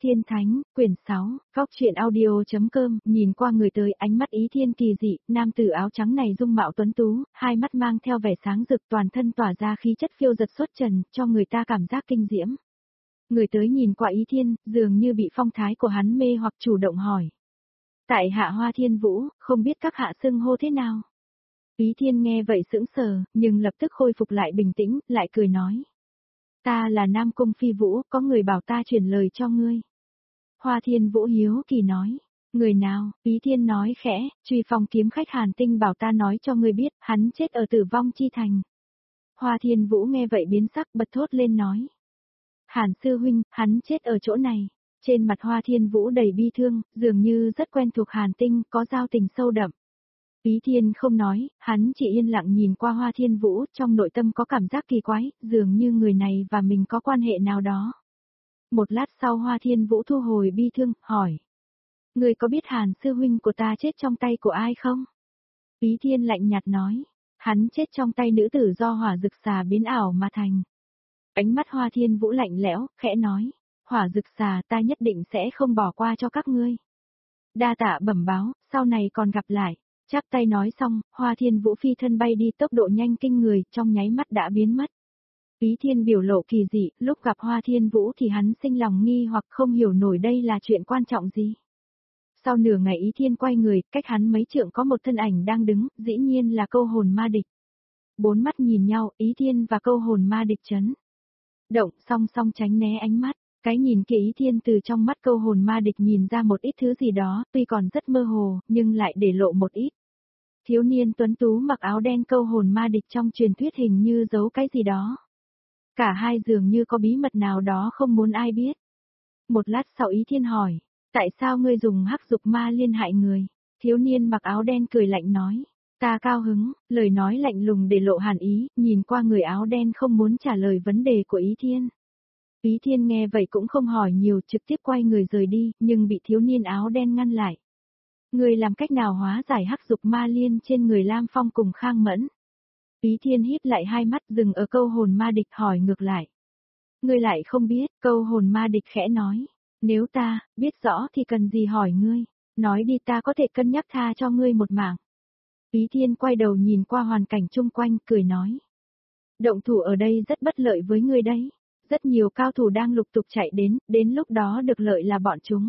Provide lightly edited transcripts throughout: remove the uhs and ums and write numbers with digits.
Tiên Thánh, quyển 6, Góc truyện audio.com, nhìn qua người tới ánh mắt Ý Thiên kỳ dị, nam tử áo trắng này dung mạo tuấn tú, hai mắt mang theo vẻ sáng rực toàn thân tỏa ra khí chất phiêu giật xuất trần, cho người ta cảm giác kinh diễm. Người tới nhìn qua Ý Thiên, dường như bị phong thái của hắn mê hoặc chủ động hỏi. Tại hạ Hoa Thiên Vũ, không biết các hạ xưng hô thế nào? Ý Thiên nghe vậy sững sờ, nhưng lập tức khôi phục lại bình tĩnh, lại cười nói. Ta là Nam Cung Phi Vũ, có người bảo ta truyền lời cho ngươi. Hoa Thiên Vũ hiếu kỳ nói. Người nào? Ý Thiên nói khẽ, Truy Phong kiếm khách Hàn Tinh bảo ta nói cho ngươi biết, hắn chết ở Tử Vong Chi Thành. Hoa Thiên Vũ nghe vậy biến sắc bật thốt lên nói. Hàn sư huynh, hắn chết ở chỗ này. Trên mặt Hoa Thiên Vũ đầy bi thương, dường như rất quen thuộc Hàn Tinh, có giao tình sâu đậm. Ý Thiên không nói, hắn chỉ yên lặng nhìn qua Hoa Thiên Vũ, trong nội tâm có cảm giác kỳ quái, dường như người này và mình có quan hệ nào đó. Một lát sau Hoa Thiên Vũ thu hồi bi thương, hỏi. Người có biết Hàn sư huynh của ta chết trong tay của ai không? Ý Thiên lạnh nhạt nói. Hắn chết trong tay nữ tử do hỏa dực xà biến ảo mà thành. Ánh mắt Hoa Thiên Vũ lạnh lẽo, khẽ nói. Hỏa dực xà ta nhất định sẽ không bỏ qua cho các ngươi. Đa tạ bẩm báo, sau này còn gặp lại. Chắp tay nói xong, Hoa Thiên Vũ phi thân bay đi tốc độ nhanh kinh người, trong nháy mắt đã biến mất. Ý Thiên biểu lộ kỳ dị, lúc gặp Hoa Thiên Vũ thì hắn sinh lòng nghi hoặc không hiểu nổi đây là chuyện quan trọng gì. Sau nửa ngày Ý Thiên quay người, cách hắn mấy trượng có một thân ảnh đang đứng, dĩ nhiên là câu hồn ma địch. Bốn mắt nhìn nhau, Ý Thiên và câu hồn ma địch chấn động song song tránh né ánh mắt. Cái nhìn kia Ý Thiên từ trong mắt câu hồn ma địch nhìn ra một ít thứ gì đó, tuy còn rất mơ hồ, nhưng lại để lộ một ít. Thiếu niên tuấn tú mặc áo đen câu hồn ma địch trong truyền thuyết hình như giấu cái gì đó. Cả hai dường như có bí mật nào đó không muốn ai biết. Một lát sau Ý Thiên hỏi, tại sao ngươi dùng hắc dục ma liên hại người? Thiếu niên mặc áo đen cười lạnh nói, ta cao hứng, lời nói lạnh lùng để lộ hàn ý, nhìn qua người áo đen không muốn trả lời vấn đề của Ý Thiên. Ý Thiên nghe vậy cũng không hỏi nhiều, trực tiếp quay người rời đi, nhưng bị thiếu niên áo đen ngăn lại. Người làm cách nào hóa giải hắc dục ma liên trên người Lam Phong cùng Khang Mẫn? Ý Thiên híp lại hai mắt dừng ở câu hồn ma địch hỏi ngược lại. Ngươi lại không biết, câu hồn ma địch khẽ nói. Nếu ta, biết rõ thì cần gì hỏi ngươi, nói đi ta có thể cân nhắc tha cho ngươi một mạng. Ý Thiên quay đầu nhìn qua hoàn cảnh chung quanh, cười nói. Động thủ ở đây rất bất lợi với ngươi đấy. Rất nhiều cao thủ đang lục tục chạy đến lúc đó được lợi là bọn chúng.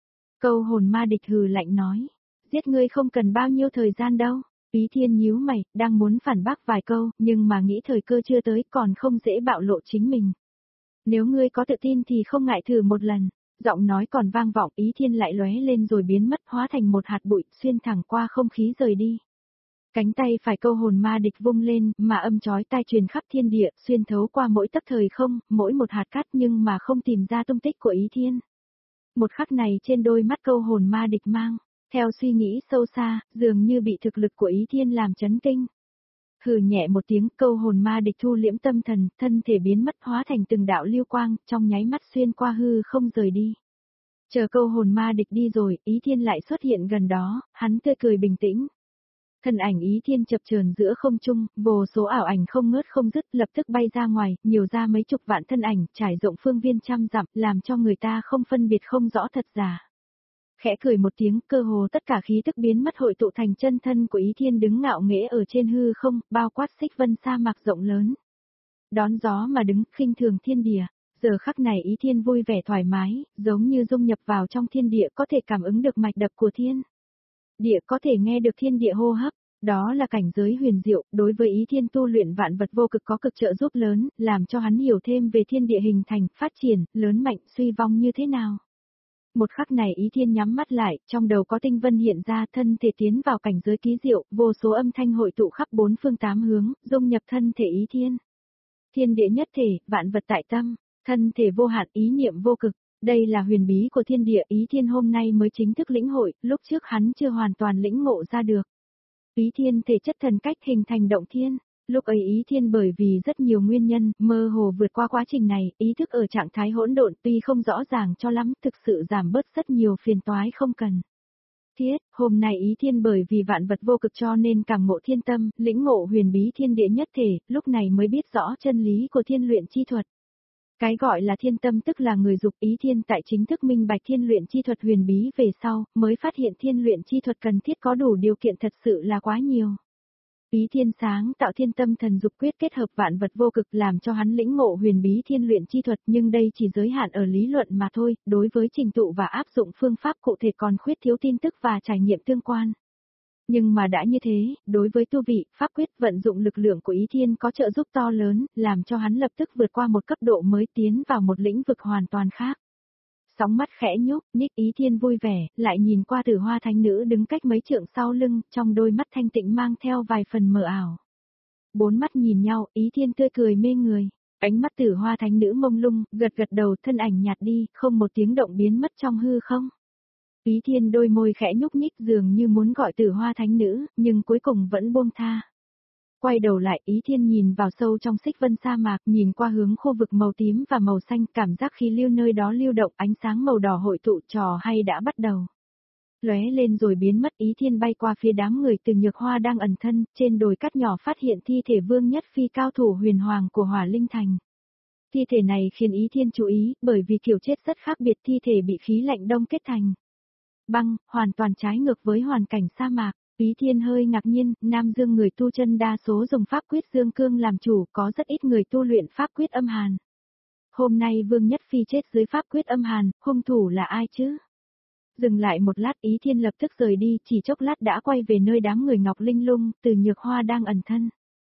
Câu hồn ma địch hừ lạnh nói. Giết ngươi không cần bao nhiêu thời gian đâu. Ý Thiên nhíu mày, đang muốn phản bác vài câu, nhưng mà nghĩ thời cơ chưa tới còn không dễ bạo lộ chính mình. Nếu ngươi có tự tin thì không ngại thử một lần. Giọng nói còn vang vọng, Ý Thiên lại lóe lên rồi biến mất hóa thành một hạt bụi, xuyên thẳng qua không khí rời đi. Cánh tay phải câu hồn ma địch vung lên, mà âm chói tai truyền khắp thiên địa, xuyên thấu qua mỗi tấc thời không, mỗi một hạt cát nhưng mà không tìm ra tung tích của Ý Thiên. Một khắc này trên đôi mắt câu hồn ma địch mang, theo suy nghĩ sâu xa, dường như bị thực lực của Ý Thiên làm chấn kinh. Hừ nhẹ một tiếng, câu hồn ma địch thu liễm tâm thần, thân thể biến mất hóa thành từng đạo lưu quang, trong nháy mắt xuyên qua hư không rời đi. Chờ câu hồn ma địch đi rồi, Ý Thiên lại xuất hiện gần đó, hắn tươi cười bình tĩnh. Thân ảnh Ý Thiên chập chờn giữa không trung, vô số ảo ảnh không ngớt không dứt lập tức bay ra ngoài, nhiều ra mấy chục vạn thân ảnh, trải rộng phương viên trăm dặm, làm cho người ta không phân biệt không rõ thật giả. Khẽ cười một tiếng, cơ hồ tất cả khí tức biến mất hội tụ thành chân thân của Ý Thiên đứng ngạo nghễ ở trên hư không, bao quát xích vân sa mạc rộng lớn. Đón gió mà đứng, khinh thường thiên địa. Giờ khắc này Ý Thiên vui vẻ thoải mái, giống như dung nhập vào trong thiên địa có thể cảm ứng được mạch đập của thiên địa, có thể nghe được thiên địa hô hấp. Đó là cảnh giới huyền diệu, đối với Ý Thiên tu luyện vạn vật vô cực có cực trợ giúp lớn, làm cho hắn hiểu thêm về thiên địa hình thành, phát triển, lớn mạnh, suy vong như thế nào. Một khắc này Ý Thiên nhắm mắt lại, trong đầu có tinh vân hiện ra, thân thể tiến vào cảnh giới ký diệu, vô số âm thanh hội tụ khắp bốn phương tám hướng, dung nhập thân thể Ý Thiên. Thiên địa nhất thể, vạn vật tại tâm, thân thể vô hạn, ý niệm vô cực. Đây là huyền bí của thiên địa, Ý Thiên hôm nay mới chính thức lĩnh hội, lúc trước hắn chưa hoàn toàn lĩnh ngộ ra được. Ý Thiên thể chất thần cách hình thành động thiên. Lúc ấy Ý Thiên bởi vì rất nhiều nguyên nhân, mơ hồ vượt qua quá trình này, ý thức ở trạng thái hỗn độn tuy không rõ ràng cho lắm, thực sự giảm bớt rất nhiều phiền toái không cần thiết. Hôm nay Ý Thiên bởi vì vạn vật vô cực cho nên càng ngộ thiên tâm, lĩnh ngộ huyền bí thiên địa nhất thể, lúc này mới biết rõ chân lý của thiên luyện chi thuật. Cái gọi là thiên tâm tức là người dục. Ý Thiên tại chính thức minh bạch thiên luyện chi thuật huyền bí về sau, mới phát hiện thiên luyện chi thuật cần thiết có đủ điều kiện thật sự là quá nhiều. Ý Thiên sáng tạo thiên tâm thần dục quyết kết hợp vạn vật vô cực làm cho hắn lĩnh ngộ huyền bí thiên luyện chi thuật, nhưng đây chỉ giới hạn ở lý luận mà thôi, đối với trình tụ và áp dụng phương pháp cụ thể còn khuyết thiếu tin tức và trải nghiệm tương quan. Nhưng mà đã như thế, đối với tu vị, pháp quyết vận dụng lực lượng của Ý Thiên có trợ giúp to lớn, làm cho hắn lập tức vượt qua một cấp độ mới tiến vào một lĩnh vực hoàn toàn khác. Sóng mắt khẽ nhúc, nhích Ý Thiên vui vẻ, lại nhìn qua Tử Hoa Thánh Nữ đứng cách mấy trượng sau lưng, trong đôi mắt thanh tịnh mang theo vài phần mờ ảo. Bốn mắt nhìn nhau, Ý Thiên tươi cười mê người. Ánh mắt Tử Hoa Thánh Nữ mông lung, gật gật đầu, thân ảnh nhạt đi, không một tiếng động biến mất trong hư không. Ý Thiên đôi môi khẽ nhúc nhích dường như muốn gọi Tử Hoa Thánh Nữ, nhưng cuối cùng vẫn buông tha. Quay đầu lại, Ý Thiên nhìn vào sâu trong xích vân sa mạc, nhìn qua hướng khu vực màu tím và màu xanh, cảm giác khí lưu nơi đó lưu động, ánh sáng màu đỏ hội tụ, trò hay đã bắt đầu. Lóe lên rồi biến mất. Ý Thiên bay qua phía đám người Từ Nhược Hoa đang ẩn thân, trên đồi cát nhỏ phát hiện thi thể Vương Nhất Phi cao thủ huyền hoàng của Hỏa Linh Thành. Thi thể này khiến Ý Thiên chú ý, bởi vì kiểu chết rất khác biệt, thi thể bị khí lạnh đông kết thành băng, hoàn toàn trái ngược với hoàn cảnh sa mạc. Ý Thiên hơi ngạc nhiên, Nam Dương người tu chân đa số dùng pháp quyết dương cương làm chủ, có rất ít người tu luyện pháp quyết âm hàn. Hôm nay Vương Nhất Phi chết dưới pháp quyết âm hàn, hung thủ là ai chứ? Dừng lại một lát, Ý Thiên lập tức rời đi, chỉ chốc lát đã quay về nơi đám người Ngọc Linh Lung, Từ Nhược Hoa đang ẩn thân.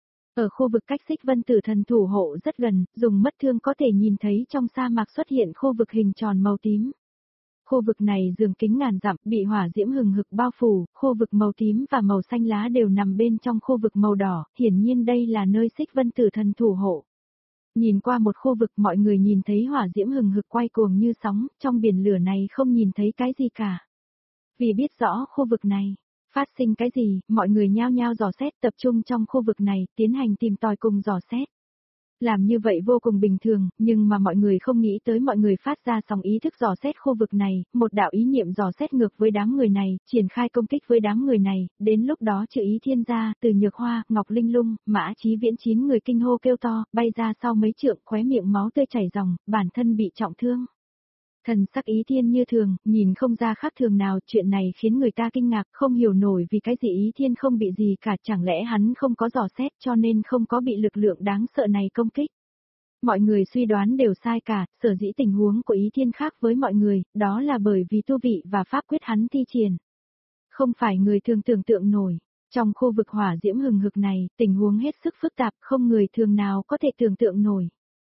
Ở khu vực cách xích vân tử thần thủ hộ rất gần, dùng mất thương có thể nhìn thấy trong sa mạc xuất hiện khu vực hình tròn màu tím. Khu vực này dường kính ngàn dặm, bị hỏa diễm hừng hực bao phủ, khu vực màu tím và màu xanh lá đều nằm bên trong khu vực màu đỏ, hiển nhiên đây là nơi xích vân tử thần thủ hộ. Nhìn qua một khu vực mọi người nhìn thấy hỏa diễm hừng hực quay cuồng như sóng, trong biển lửa này không nhìn thấy cái gì cả. Vì biết rõ khu vực này phát sinh cái gì, mọi người nhao nhao dò xét tập trung trong khu vực này, tiến hành tìm tòi cùng dò xét. Làm như vậy vô cùng bình thường, nhưng mà mọi người không nghĩ tới mọi người phát ra sóng ý thức dò xét khu vực này, một đạo ý niệm dò xét ngược với đám người này, triển khai công kích với đám người này, đến lúc đó trừ Ý Thiên gia, Từ Nhược Hoa, Ngọc Linh Lung, Mã Chí Viễn 9 người kinh hô kêu to, bay ra sau mấy trượng, khóe miệng máu tươi chảy ròng, bản thân bị trọng thương. Thần sắc Ý Thiên như thường, nhìn không ra khác thường nào, chuyện này khiến người ta kinh ngạc, không hiểu nổi vì cái gì Ý Thiên không bị gì cả, chẳng lẽ hắn không có dò xét cho nên không có bị lực lượng đáng sợ này công kích. Mọi người suy đoán đều sai cả, sở dĩ tình huống của Ý Thiên khác với mọi người, đó là bởi vì tu vị và pháp quyết hắn thi triển. Không phải người thường tưởng tượng nổi, trong khu vực hỏa diễm hừng hực này, tình huống hết sức phức tạp, không người thường nào có thể tưởng tượng nổi.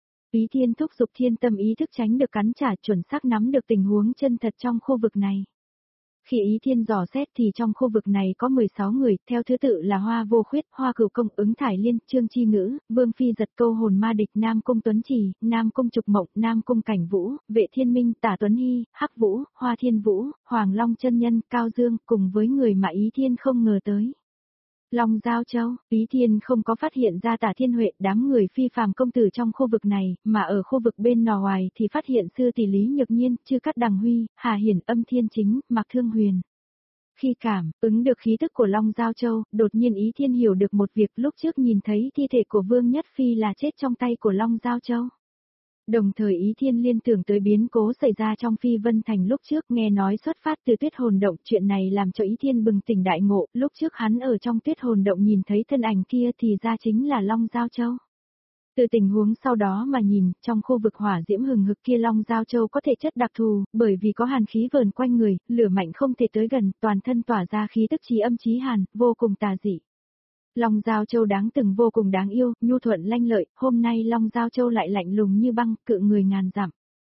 Ý Thiên thúc giục thiên tâm ý thức tránh được cắn trả, chuẩn xác nắm được tình huống chân thật trong khu vực này. Khi Ý Thiên dò xét thì trong khu vực này có 16 người, theo thứ tự là Hoa Vô Khuyết, Hoa Cửu Công, Ứng Thải Liên, Trương Chi Ngữ, Vương Phi Giật, Câu Hồn Ma Địch, Nam Cung Tuấn Trì, Nam Cung Trục Mộng, Nam Cung Cảnh Vũ, Vệ Thiên Minh, Tả Tuấn Hy, Hắc Vũ, Hoa Thiên Vũ, Hoàng Long Chân Nhân, Cao Dương, cùng với người mà Ý Thiên không ngờ tới. Long Giao Châu, Ý Thiên không có phát hiện ra Tả Thiên Huệ, đám người phi phàm công tử trong khu vực này, mà ở khu vực bên nò ngoài thì phát hiện sư tỷ Lý Nhược Nhiên, Chư Cát Đằng Huy, Hà Hiển, Âm Thiên Chính, Mạc Thương Huyền. Khi cảm ứng được khí tức của Long Giao Châu, đột nhiên Ý Thiên hiểu được một việc, lúc trước nhìn thấy thi thể của Vương Nhất Phi là chết trong tay của Long Giao Châu. Đồng thời Ý Thiên liên tưởng tới biến cố xảy ra trong Phi Vân Thành lúc trước, nghe nói xuất phát từ Tuyết Hồn Động, chuyện này làm cho Ý Thiên bừng tỉnh đại ngộ, lúc trước hắn ở trong Tuyết Hồn Động nhìn thấy thân ảnh kia thì ra chính là Long Giao Châu. Từ tình huống sau đó mà nhìn, trong khu vực hỏa diễm hừng hực kia Long Giao Châu có thể chất đặc thù, bởi vì có hàn khí vờn quanh người, lửa mạnh không thể tới gần, toàn thân tỏa ra khí tức chí âm chí hàn, vô cùng tà dị. Long Giao Châu đáng từng vô cùng đáng yêu, nhu thuận lanh lợi, hôm nay Long Giao Châu lại lạnh lùng như băng, cự người ngàn dặm.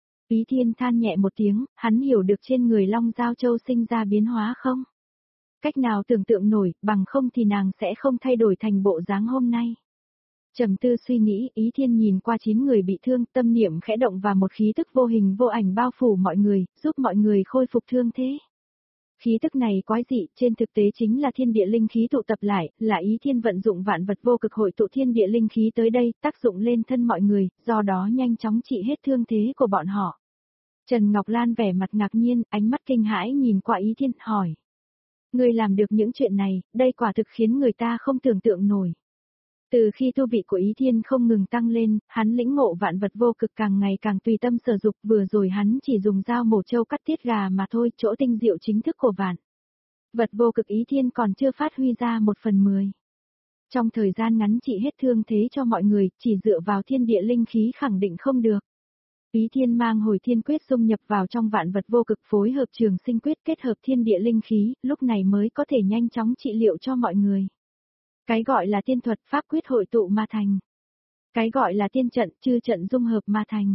Ý Thiên than nhẹ một tiếng, hắn hiểu được trên người Long Giao Châu sinh ra biến hóa không? Cách nào tưởng tượng nổi, bằng không thì nàng sẽ không thay đổi thành bộ dáng hôm nay. Trầm tư suy nghĩ, Ý Thiên nhìn qua 9 người bị thương, tâm niệm khẽ động và một khí tức vô hình vô ảnh bao phủ mọi người, giúp mọi người khôi phục thương thế. Khí tức này quái dị, trên thực tế chính là thiên địa linh khí tụ tập lại, là Ý Thiên vận dụng vạn vật vô cực hội tụ thiên địa linh khí tới đây, tác dụng lên thân mọi người, do đó nhanh chóng trị hết thương thế của bọn họ. Trần Ngọc Lan vẻ mặt ngạc nhiên, ánh mắt kinh hãi nhìn qua Ý Thiên, hỏi. Ngươi làm được những chuyện này, đây quả thực khiến người ta không tưởng tượng nổi. Từ khi tu vị của Ý Thiên không ngừng tăng lên, hắn lĩnh ngộ vạn vật vô cực càng ngày càng tùy tâm sở dục, vừa rồi hắn chỉ dùng dao mổ trâu cắt tiết gà mà thôi, chỗ tinh diệu chính thức của vạn vật vô cực Ý Thiên còn chưa phát huy ra 1/10. Trong thời gian ngắn trị hết thương thế cho mọi người, chỉ dựa vào thiên địa linh khí khẳng định không được. Ý Thiên mang hồi thiên quyết dung nhập vào trong vạn vật vô cực, phối hợp trường sinh quyết kết hợp thiên địa linh khí, lúc này mới có thể nhanh chóng trị liệu cho mọi người. Cái gọi là tiên thuật pháp quyết hội tụ mà thành. Cái gọi là tiên trận chư trận dung hợp mà thành.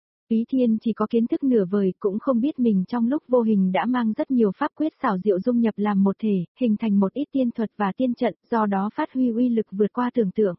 Ý Thiên chỉ có kiến thức nửa vời, cũng không biết mình trong lúc vô hình đã mang rất nhiều pháp quyết xảo diệu dung nhập làm một thể, hình thành một ít tiên thuật và tiên trận, do đó phát huy uy lực vượt qua tưởng tượng.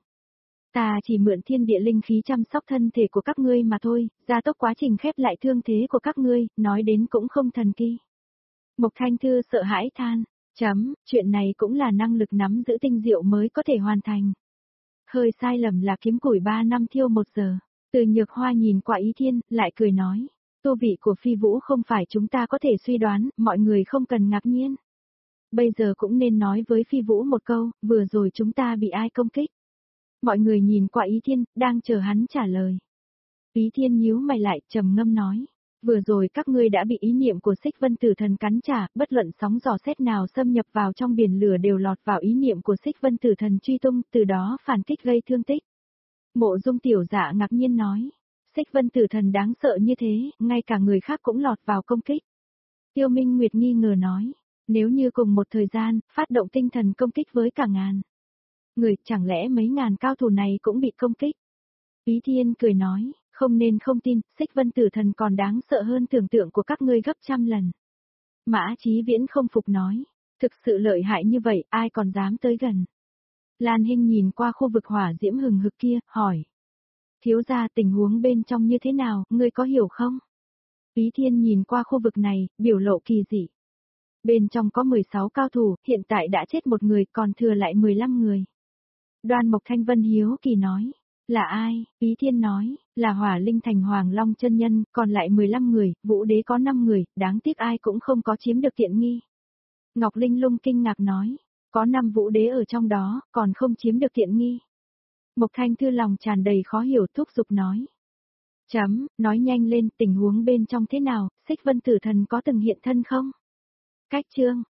Ta chỉ mượn thiên địa linh khí chăm sóc thân thể của các ngươi mà thôi, gia tốc quá trình khép lại thương thế của các ngươi, nói đến cũng không thần kỳ. Mộc Thanh Thư sợ hãi than, chuyện này cũng là năng lực nắm giữ tinh diệu mới có thể hoàn thành. Hơi sai lầm là kiếm củi 3 năm thiêu 1 giờ. Từ Nhược Hoa nhìn qua Ý Thiên, lại cười nói, tu vị của Phi Vũ không phải chúng ta có thể suy đoán, mọi người không cần ngạc nhiên. Bây giờ cũng nên nói với Phi Vũ một câu, vừa rồi chúng ta bị ai công kích. Mọi người nhìn qua Ý Thiên, đang chờ hắn trả lời. Ý Thiên nhíu mày lại, trầm ngâm nói, vừa rồi các ngươi đã bị ý niệm của Xích Vân Tử Thần cắn trả, bất luận sóng dò xét nào xâm nhập vào trong biển lửa đều lọt vào ý niệm của Xích Vân Tử Thần truy tung, từ đó phản kích gây thương tích. Mộ Dung Tiểu Dạ ngạc nhiên nói, Xích Vân Tử Thần đáng sợ như thế, ngay cả người khác cũng lọt vào công kích. Tiêu Minh Nguyệt nghi ngờ nói, nếu như cùng một thời gian, phát động tinh thần công kích với cả ngàn người, chẳng lẽ mấy ngàn cao thủ này cũng bị công kích? Ý Thiên cười nói, không nên không tin, Xích Vân Tử Thần còn đáng sợ hơn tưởng tượng của các ngươi gấp trăm lần. Mã Chí Viễn không phục nói, thực sự lợi hại như vậy, ai còn dám tới gần? Lan Hinh nhìn qua khu vực hỏa diễm hừng hực kia, hỏi. Thiếu gia tình huống bên trong như thế nào, ngươi có hiểu không? Ý Thiên nhìn qua khu vực này, biểu lộ kỳ dị. Bên trong có 16 cao thủ, hiện tại đã chết một người, còn thừa lại 15 người. Đoan Mộc Thanh Vân hiếu kỳ nói. Là ai? Ý Thiên nói, là Hỏa Linh Thành Hoàng Long chân nhân, còn lại 15 người, Vũ Đế có 5 người, đáng tiếc ai cũng không có chiếm được tiện nghi. Ngọc Linh Lung kinh ngạc nói, có 5 Vũ Đế ở trong đó, còn không chiếm được tiện nghi. Mộc Thanh Thư lòng tràn đầy khó hiểu, thúc giục nói. Nói nhanh lên, tình huống bên trong thế nào, Xích Vân Tử Thần có từng hiện thân không? Cách chương